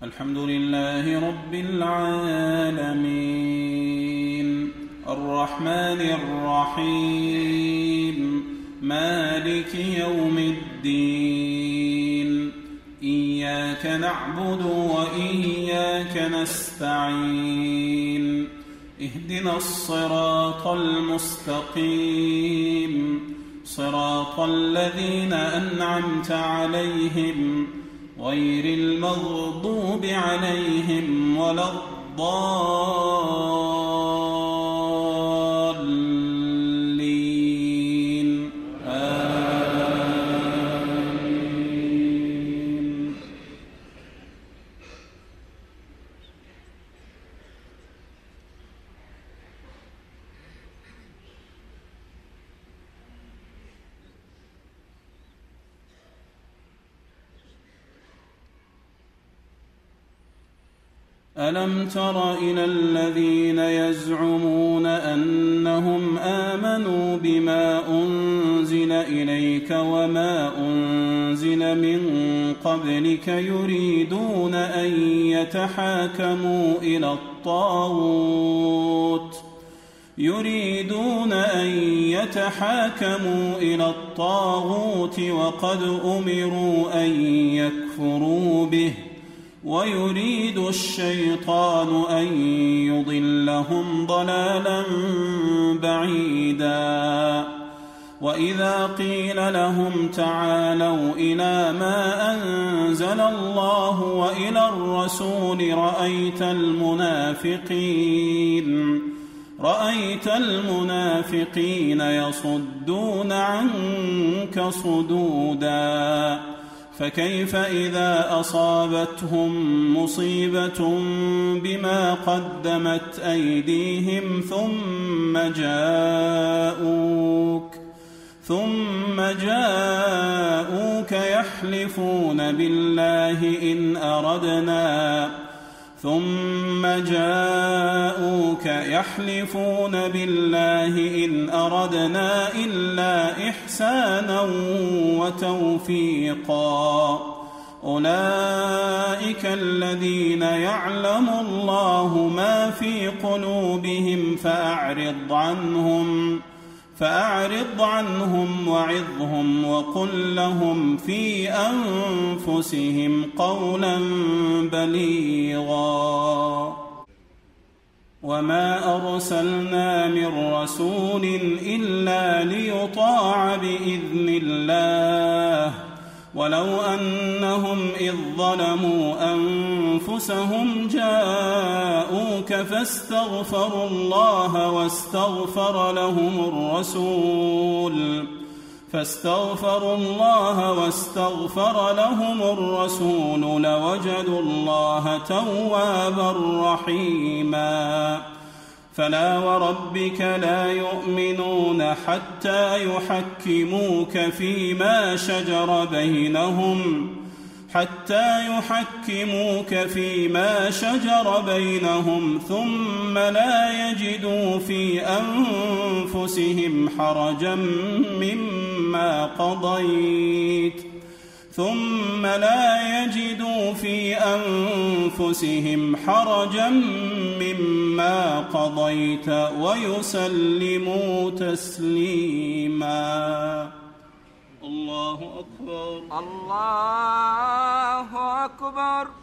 الحمد لله رب العالمين الرحمن الرحيم مالك يوم الدين إياك نعبد وإياك نستعين اهدنا الصراط المستقيم صراط الذين أنعمت عليهم غير المغضوب عليهم ولا الضالين آمين. ألم تر إلى الذين يزعمون أنهم آمنوا بما أنزل إليك وما أنزل من قبلك يريدون أن يتحاكموا إلى الطاغوت وقد أمروا أن يكفروا به ويريد الشيطان أن يضلهم ضلالا بعيدا. وإذا قيل لهم تعالوا إلى ما أنزل الله وإلى الرسول رأيت المنافقين يصدون عنك صدودا. فكيف إذا أصابتهم مصيبة بما قدمت أيديهم ثم جاءوك يحلفون بالله إن أردنا إلا إحسانا وتوفيقا. أولئك الذين يعلم الله ما في قلوبهم فأعرض عنهم وعظهم وقل لهم في أنفسهم قولا بليغا. وما أرسلنا من رسول إلا ليطاع بإذن الله ولو أنهم إذ ظلموا أنفسهم جاءوك فاستغفروا الله واستغفر لهم الرسول لوجدوا الله توابا رحيما. فلا وربك لا يؤمنون حتى يحكموك فيما شجر بينهم ثم لا يجدوا في أنفسهم حرجا مما قضيت ويسلموا تسليما. الله أكبر. الله أكبر.